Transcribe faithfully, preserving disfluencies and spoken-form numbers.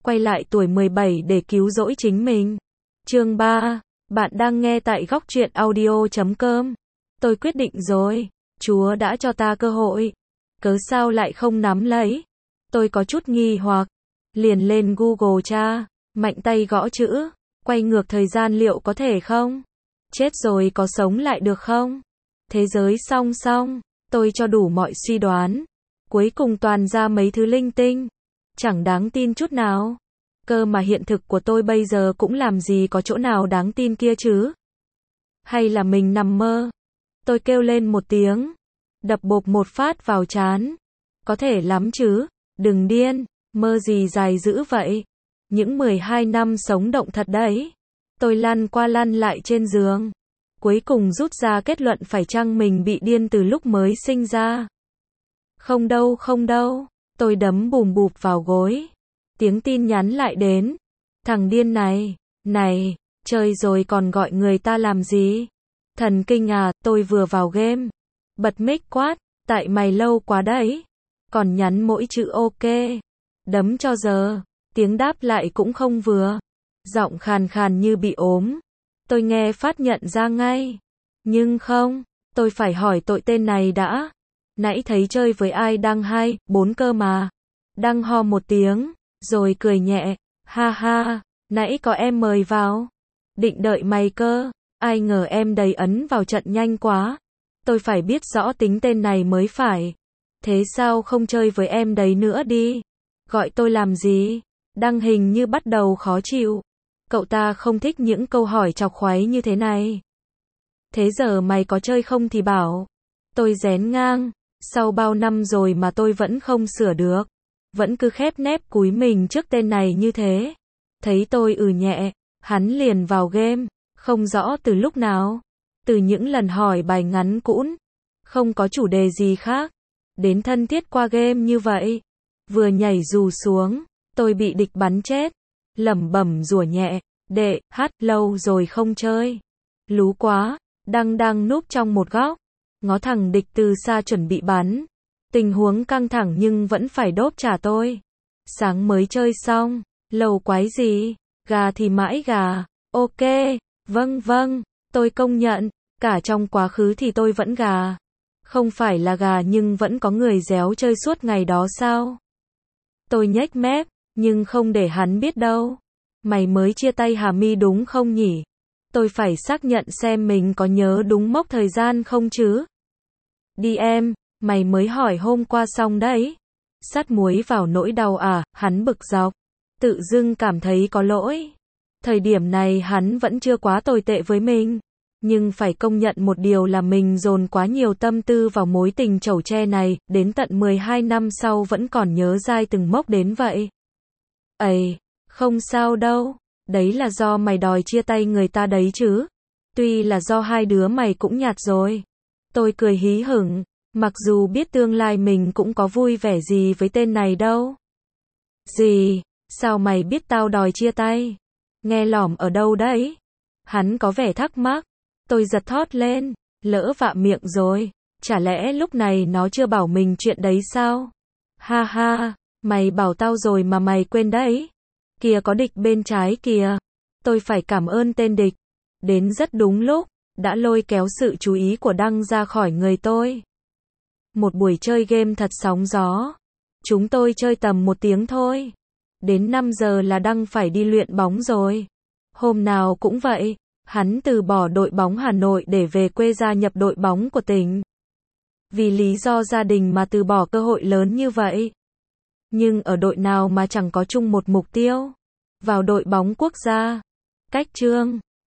quay lại tuổi mười bảy để cứu rỗi chính mình. Chương ba. Bạn đang nghe tại góc truyện audio chấm com. Tôi quyết định rồi. Chúa đã cho ta cơ hội. Cớ sao lại không nắm lấy? Tôi có chút nghi hoặc. Liền lên Google tra. Mạnh tay gõ chữ. Quay ngược thời gian liệu có thể không? Chết rồi có sống lại được không? Thế giới song song. Tôi cho đủ mọi suy đoán. Cuối cùng toàn ra mấy thứ linh tinh. Chẳng đáng tin chút nào. Cơ mà hiện thực của tôi bây giờ cũng làm gì có chỗ nào đáng tin kia chứ? Hay là mình nằm mơ? Tôi kêu lên một tiếng. Đập bộp một phát vào trán. Có thể lắm chứ. Đừng điên. Mơ gì dài dữ vậy? Những mười hai năm sống động thật đấy. Tôi lăn qua lăn lại trên giường. Cuối cùng rút ra kết luận phải chăng mình bị điên từ lúc mới sinh ra. Không đâu không đâu. Tôi đấm bùm bụp vào gối. Tiếng tin nhắn lại đến. Thằng điên này. Này. Chơi rồi còn gọi người ta làm gì? Thần kinh à, tôi vừa vào game. Bật mic quát. Tại mày lâu quá đấy. Còn nhắn mỗi chữ ok. Đấm cho giờ. Tiếng đáp lại cũng không vừa. Giọng khàn khàn như bị ốm. Tôi nghe phát nhận ra ngay. Nhưng không. Tôi phải hỏi tội tên này đã. Nãy thấy chơi với ai đăng hai, bốn cơ mà. Đăng ho một tiếng. Rồi cười nhẹ. Ha ha. Nãy có em mời vào. Định đợi mày cơ. Ai ngờ em đầy ấn vào trận nhanh quá. Tôi phải biết rõ tính tên này mới phải. Thế sao không chơi với em đấy nữa đi? Gọi tôi làm gì? Đăng hình như bắt đầu khó chịu. Cậu ta không thích những câu hỏi chọc khoáy như thế này. Thế giờ mày có chơi không thì bảo. Tôi rén ngang. Sau bao năm rồi mà tôi vẫn không sửa được. Vẫn cứ khép nép cúi mình trước tên này như thế. Thấy tôi ừ nhẹ. Hắn liền vào game. Không rõ từ lúc nào. Từ những lần hỏi bài ngắn cũn. Không có chủ đề gì khác. Đến thân thiết qua game như vậy. Vừa nhảy dù xuống. Tôi bị địch bắn chết. Lẩm bẩm rủa nhẹ. Đệ, hát, lâu rồi không chơi. Lú quá. Đang đang núp trong một góc. Ngó thằng địch từ xa chuẩn bị bắn. Tình huống căng thẳng nhưng vẫn phải đốp trả tôi. Sáng mới chơi xong. Lâu quái gì? Gà thì mãi gà. Ok. Vâng vâng. Tôi công nhận. Cả trong quá khứ thì tôi vẫn gà. Không phải là gà nhưng vẫn có người réo chơi suốt ngày đó sao? Tôi nhếch mép. Nhưng không để hắn biết đâu. Mày mới chia tay Hà My đúng không nhỉ? Tôi phải xác nhận xem mình có nhớ đúng mốc thời gian không chứ? Đi em, mày mới hỏi hôm qua xong đấy. Sắt muối vào nỗi đau à, hắn bực dọc. Tự dưng cảm thấy có lỗi. Thời điểm này hắn vẫn chưa quá tồi tệ với mình. Nhưng phải công nhận một điều là mình dồn quá nhiều tâm tư vào mối tình chẩu tre này, đến tận mười hai năm sau vẫn còn nhớ dai từng mốc đến vậy. Ây, không sao đâu. Đấy là do mày đòi chia tay người ta đấy chứ. Tuy là do hai đứa mày cũng nhạt rồi. Tôi cười hí hửng. Mặc dù biết tương lai mình cũng có vui vẻ gì với tên này đâu. Gì? Sao mày biết tao đòi chia tay? Nghe lỏm ở đâu đấy? Hắn có vẻ thắc mắc. Tôi giật thót lên. Lỡ vạ miệng rồi. Chả lẽ lúc này nó chưa bảo mình chuyện đấy sao? Ha ha. Mày bảo tao rồi mà mày quên đấy. Kìa có địch bên trái kìa. Tôi phải cảm ơn tên địch. Đến rất đúng lúc. Đã lôi kéo sự chú ý của Đăng ra khỏi người tôi. Một buổi chơi game thật sóng gió. Chúng tôi chơi tầm một tiếng thôi. Đến năm giờ là Đăng phải đi luyện bóng rồi. Hôm nào cũng vậy. Hắn từ bỏ đội bóng Hà Nội để về quê gia nhập đội bóng của tỉnh. Vì lý do gia đình mà từ bỏ cơ hội lớn như vậy. Nhưng ở đội nào mà chẳng có chung một mục tiêu. Vào đội bóng quốc gia. Cách chương.